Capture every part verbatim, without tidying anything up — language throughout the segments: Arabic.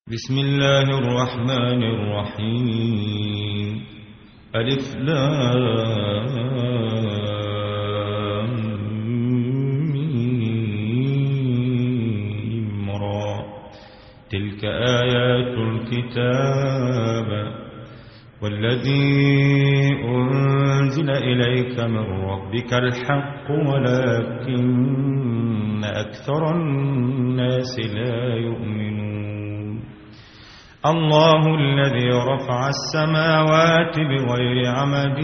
بسم الله الرحمن الرحيم. ألف لام ميم را. تلك آيات الكتاب والذي أنزل إليك من ربك الحق ولكن أكثر الناس لا يؤمنون. الله الذي رفع السماوات بغير عمد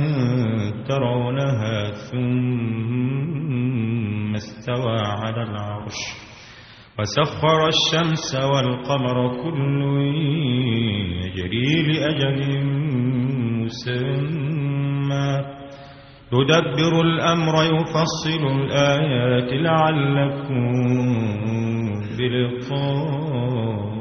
ترونها ثم استوى على العرش وسخر الشمس والقمر كل يجري لأجل مسمى يدبر الأمر يفصل الآيات لعلكم بلقاء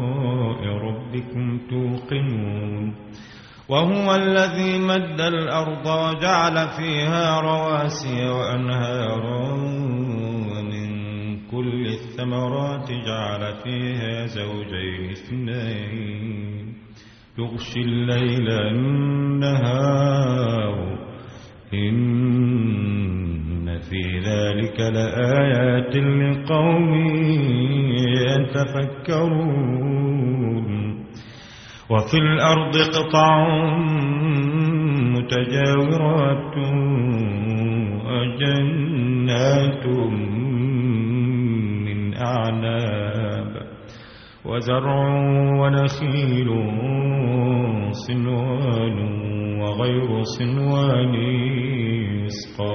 ربكم توقنون. وهو الذي مد الأرض وجعل فيها رواسي وأنهارا ومن كل الثمرات جعل فيها زوجين اثنين يغشي الليل النهار إن في ذلك لآيات لقوم يتفكرون. وفي الأرض قطع متجاورات وجنات من أعناب وزرع ونخيل صنوان وغير صنوان يسقى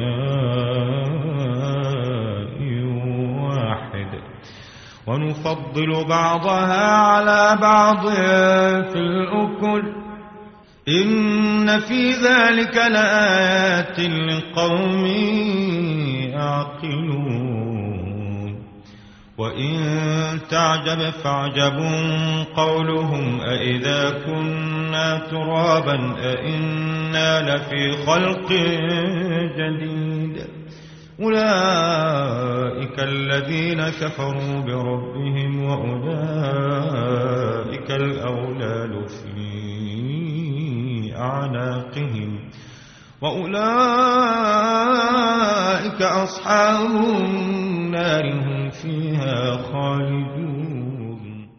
بماء واحد ونفضل بعضها على بعض في الأكل إن في ذلك لآيات لقوم يعقلون. وإن تعجب فعجب قولهم أإذا كنا ترابا أإنا لفي خلق جديد. أولئك الذين كفروا بربهم وأولئك الأغلال في أعناقهم وأولئك أصحاب النار هم فيها خالدون.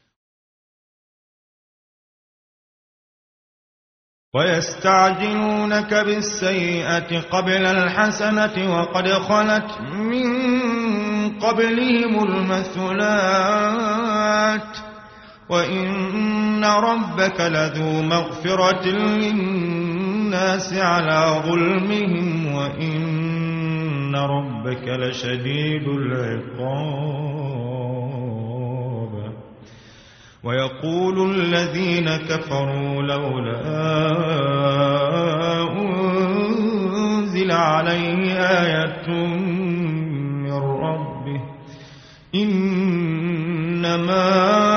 ويستعجلونك بالسيئة قبل الحسنة وقد خلت من قبلهم المثلات وإن ربك لذو مغفرة للناس على ظلمهم وإن ربك لشديد العقاب. ويقول الذين كفروا لولا أنزل عليه آية من ربه إنما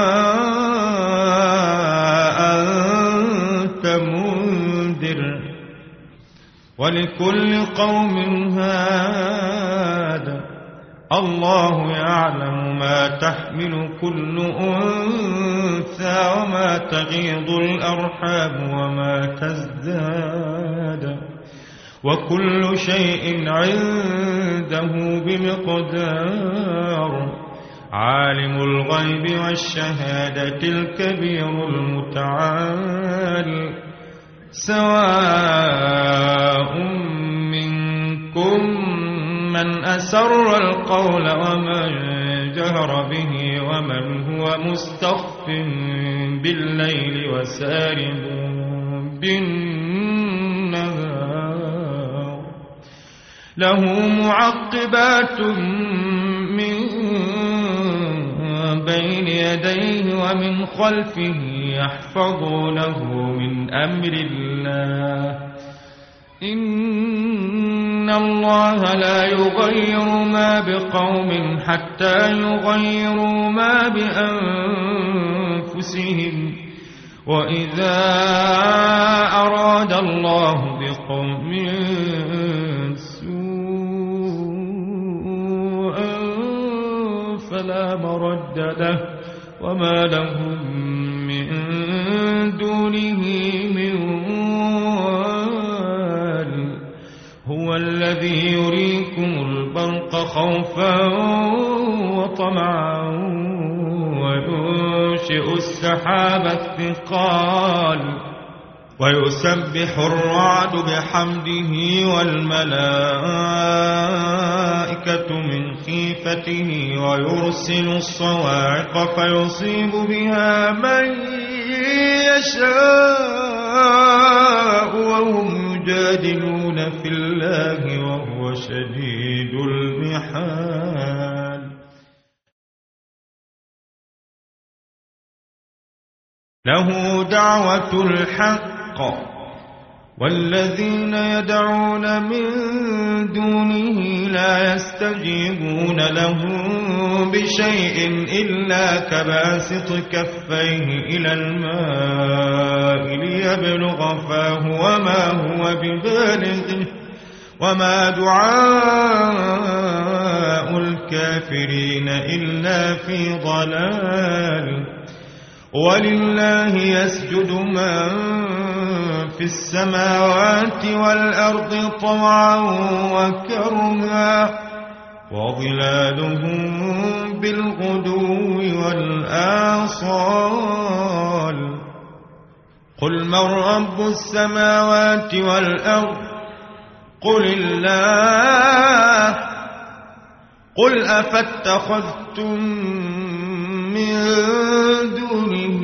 أنت منذر ولكل قوم هاد. الله يعلم ما تحمل كل أنثى وما تغيض الأرحام وما تزداد وكل شيء عنده بمقدار. عالم الغيب والشهادة الكبير المتعال. سواء منكم من أسر القول ومن جهر به ومن هو مستخف بالليل وسارب بالنهار. له معقبات من بين يديه ومن خلفه يحفظونه من أمر الله. إن الله لا يغير ما بقوم حتى يغيروا ما بأنفسهم وإذا أراد الله بقوم سوءا فلا مرد له وما لهم من دونه من وال. هو الذي يريكم البرق خوفا وطمعا وينشئ السحاب الثقال ويسبح الرعد بحمده والملائكة من خيفته ويرسل الصواعق فيصيب بها من يشاء وهم يجادلون في الله وهو شديد المحال. له دعوة الحق والذين يدعون من دونه لا يستجيبون لهم بشيء إلا كباسط كفيه إلى الماء ليبلغ فاه وما هو ببالغه وما دعاء الكافرين إلا في ضلال. ولله يسجد من في السماوات والأرض طوعا وكرها وظلالهم بالغدو والآصال. قل من رب السماوات والأرض قل الله. قل أفاتخذتم من دونه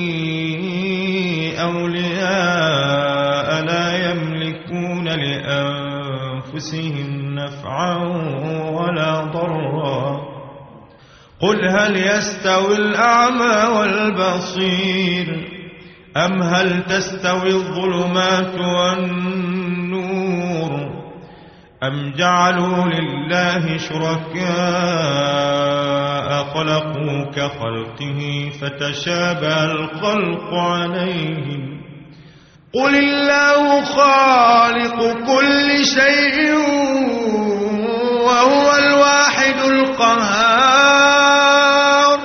أولياء لا يملكون لأنفسهم نفعا ولا ضرا. قل هل يستوي الأعمى والبصير أم هل تستوي الظلمات والنور أم جعلوا لله شركاء خلقوا كخلقه فتشابه الخلق عليهم. قل الله خالق كل شيء وهو الواحد القهار.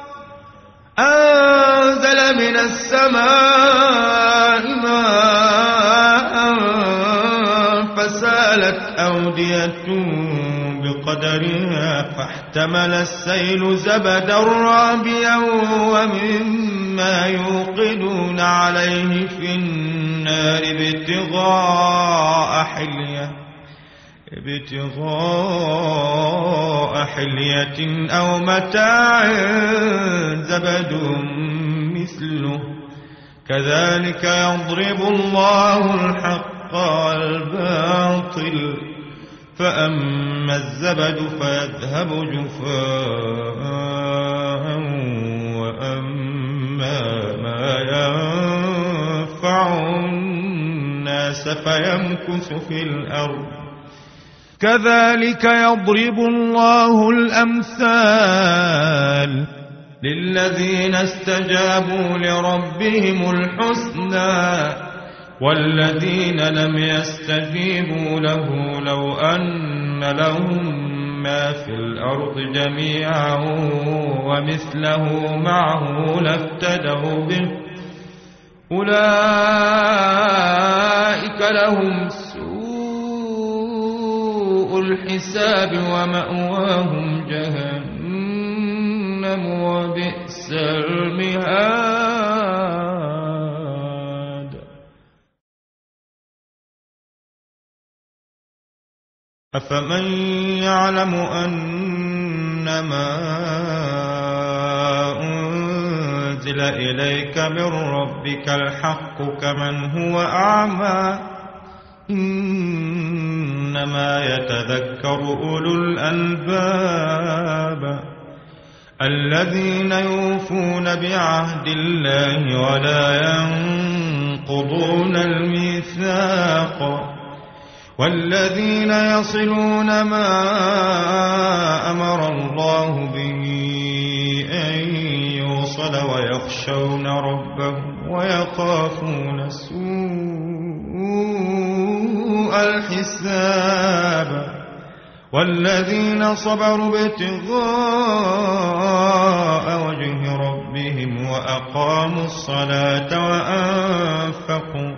أنزل من السماء ماء فسالت أودية بقدرها فاحتمل السيل زبدا رابيا ومما يوقدون عليه في النار ابتغاء حلية ابتغاء حلية أو متاع زبد مثله كذلك يضرب الله الحق والباطل فأما الزبد فيذهب جفاء وأما ما ينفع الناس فيمكث في الأرض كذلك يضرب الله الأمثال للذين استجابوا لربهم الحسنى والذين لم يستجيبوا له لو أن لهم ما في الأرض جميعا ومثله معه لافتدوا به أولئك لهم سوء الحساب ومأواهم جهنم وبئس المهاد. أفمن يعلم أنما أنزل إليك من ربك الحق كمن هو أعمى إنما يتذكر أولو الألباب الذين يوفون بعهد الله ولا ينقضون الميثاق والذين يصلون ما أمر الله به أن يوصل ويخشون ربهم ويخافون سوء الحساب والذين صبروا ابتغاء وجه ربهم وأقاموا الصلاة وأنفقوا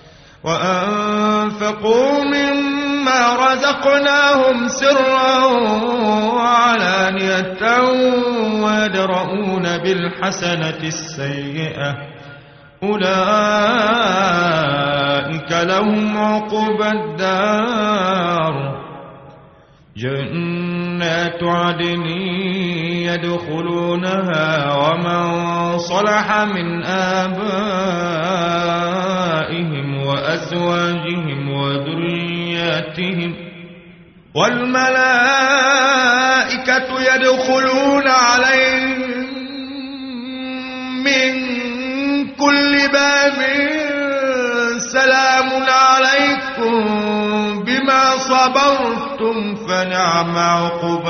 وأنفقوا مما رزقناهم سرا وعلانية ويدرؤون بالحسنة السيئة أولئك لهم عقبى الدار جنات عدن يدخلونها ومن صلح من آبائهم وأزواجهم وذرياتهم والملائكة يدخلون عليهم من كل باب سلام عليكم بما صبرتم فنعم عقبى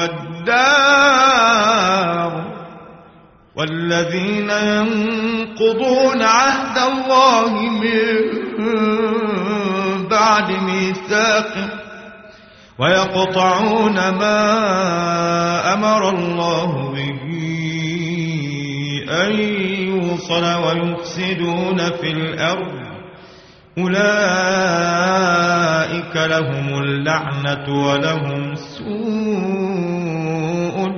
الدار والذين ينقضون عهد الله من بعد ميثاقه ويقطعون ما أمر الله به أن يوصل ويفسدون في الأرض أولئك لهم اللعنة ولهم سوء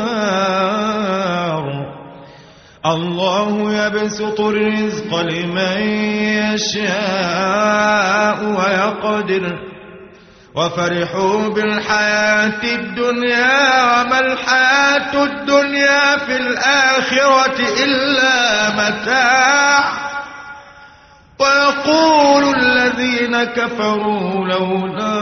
الدار الله يبسط الرزق لمن يشاء ويقدر وفرحوا بالحياة الدنيا وما الحياة الدنيا في الآخرة إلا متاع ويقول الذين كفروا لولا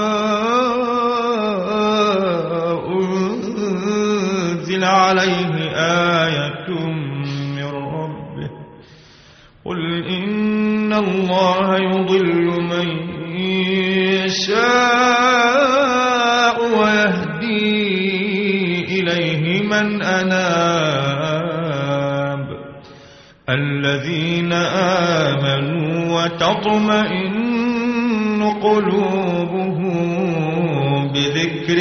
أنزل عليه آية من ربه قل إن الله يضل من يشاء ويهدي إليه من أناب الذين آمنوا وتطمئن قلوبهم بذكر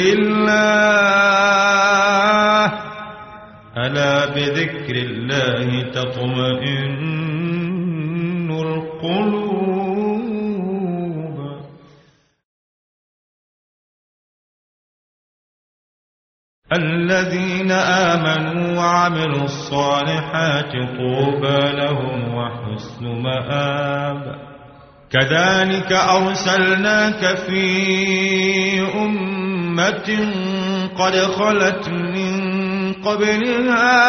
الله ألا بذكر الله تطمئن القلوب الذين آمنوا وعملوا الصالحات طوبى لهم وحسن مآب كذلك أرسلناك في أمة قد خلت من قبلها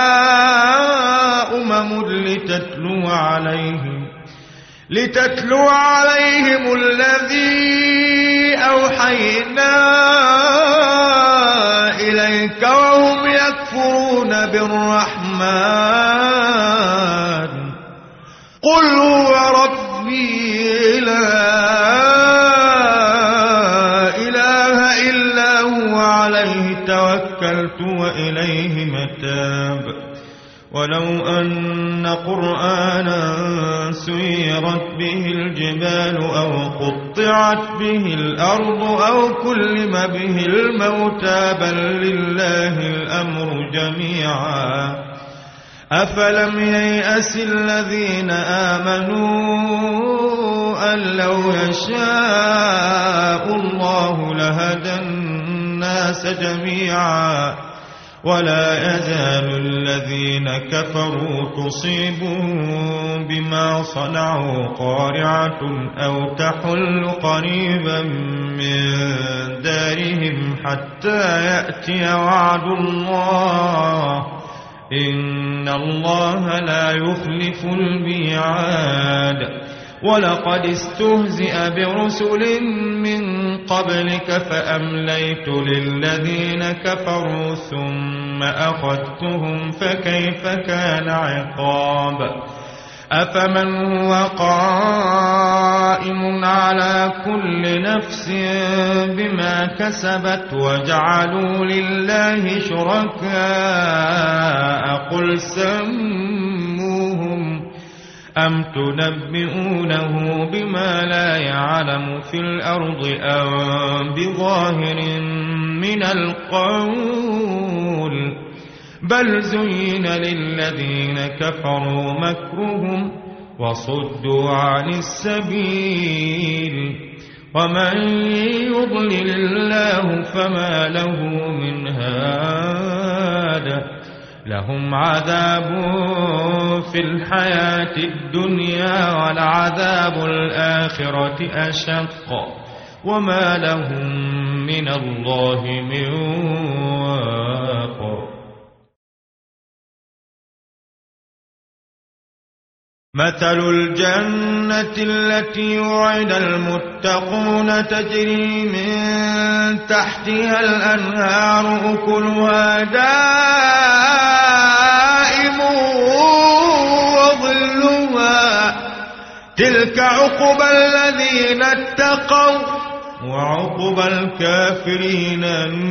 أمم لتتلو عليهم لتتلو عليهم الذي أوحينا إليك وهم يكفرون بالرحمن قل هو ربي لا إله إلا هو عليه توكلت وإليه متاب ولو أن قرآنا سيرت به الجبال أو قطعت به الأرض أو كلم به الموتى بل لله الأمر جميعا أفلم ييأس الذين آمنوا أن لو يشاء الله لهدى الناس جميعا ولا يزال الذين كفروا تصيبهم بما صنعوا قارعة أو تحل قريبا من دارهم حتى يأتي وعد الله إن الله لا يخلف الميعاد ولقد استهزئ برسل من قبلك فأمليت للذين كفروا ثم أخذتهم فكيف كان عقاب أفمن هو قائم على كل نفس بما كسبت وجعلوا لله شركاء قل سموهم أم تنبئونه بما لا يعلم في الأرض أم بظاهر من القول بل زين للذين كفروا مكرهم وصدوا عن السبيل ومن يضلل الله فما له من هاد لهم عذاب في الحياة الدنيا ولعذاب الآخرة أشق وما لهم من الله من واق. مثل الجنة التي وعد المتقون تجري من تحتها الأنهار أكلها دائم وظلها تلك عقبى الذين اتقوا وعقبى الكافرين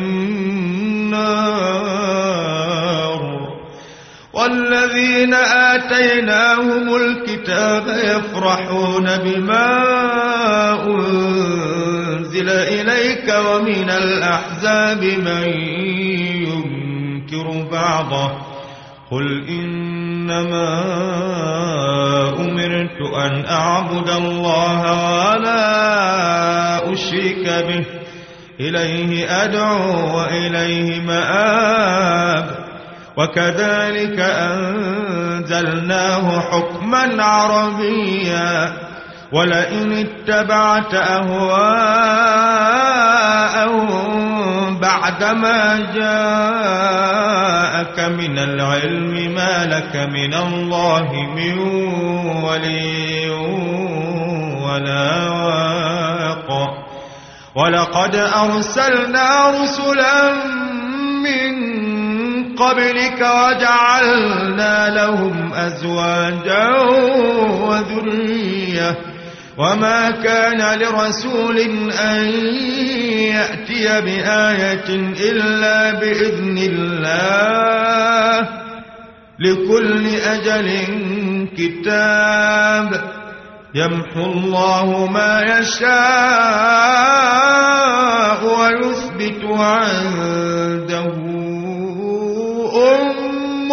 النار. والذين آتيناهم الكتاب يفرحون بما أنزل إليك ومن الأحزاب من ينكر بعضه قل إنما أمرت أن أعبد الله ولا أشرك به إليه أدعو وإليه مآب. وكذلك أنزلناه حكما عربيا ولئن اتبعت أهواءهم بعدما جاءك من العلم ما لك من الله من ولي ولا واق. ولقد أرسلنا رسلا من قبلك وجعلنا لهم أزواجا وذرية وما كان لرسول أن يأتي بآية إلا بإذن الله لكل أجل كتاب يمحو الله ما يشاء ويثبت عنده أم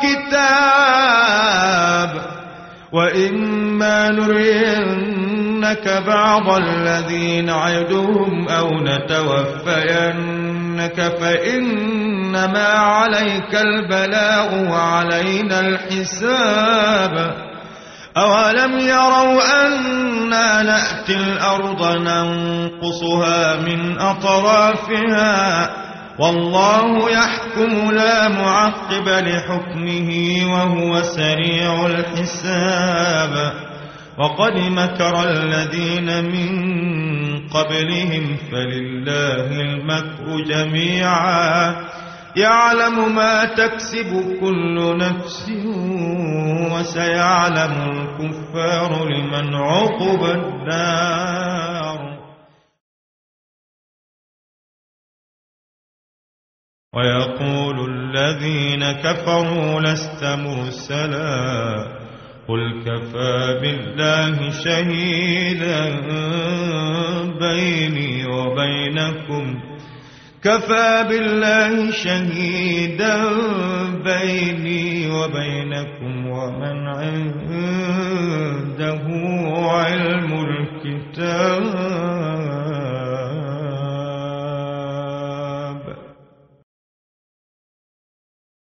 الكتاب. وإما نرينك بعض الذين نعدهم أو نتوفينك فإنما عليك البلاغ وعلينا الحساب. أولم يروا أنا نأتي الأرض ننقصها من أطرافها والله يحكم لا معقب لحكمه وهو سريع الحساب. وقد مكر الذين من قبلهم فلله المكر جميعا يعلم ما تكسب كل نفس وسيعلم الكفار لمن عقب الدار. ويقول الذين كفروا لست مرسلا قل كفى بالله شهيدا بيني وبينكم كفى بالله شهيدا بيني وبينكم ومن عنده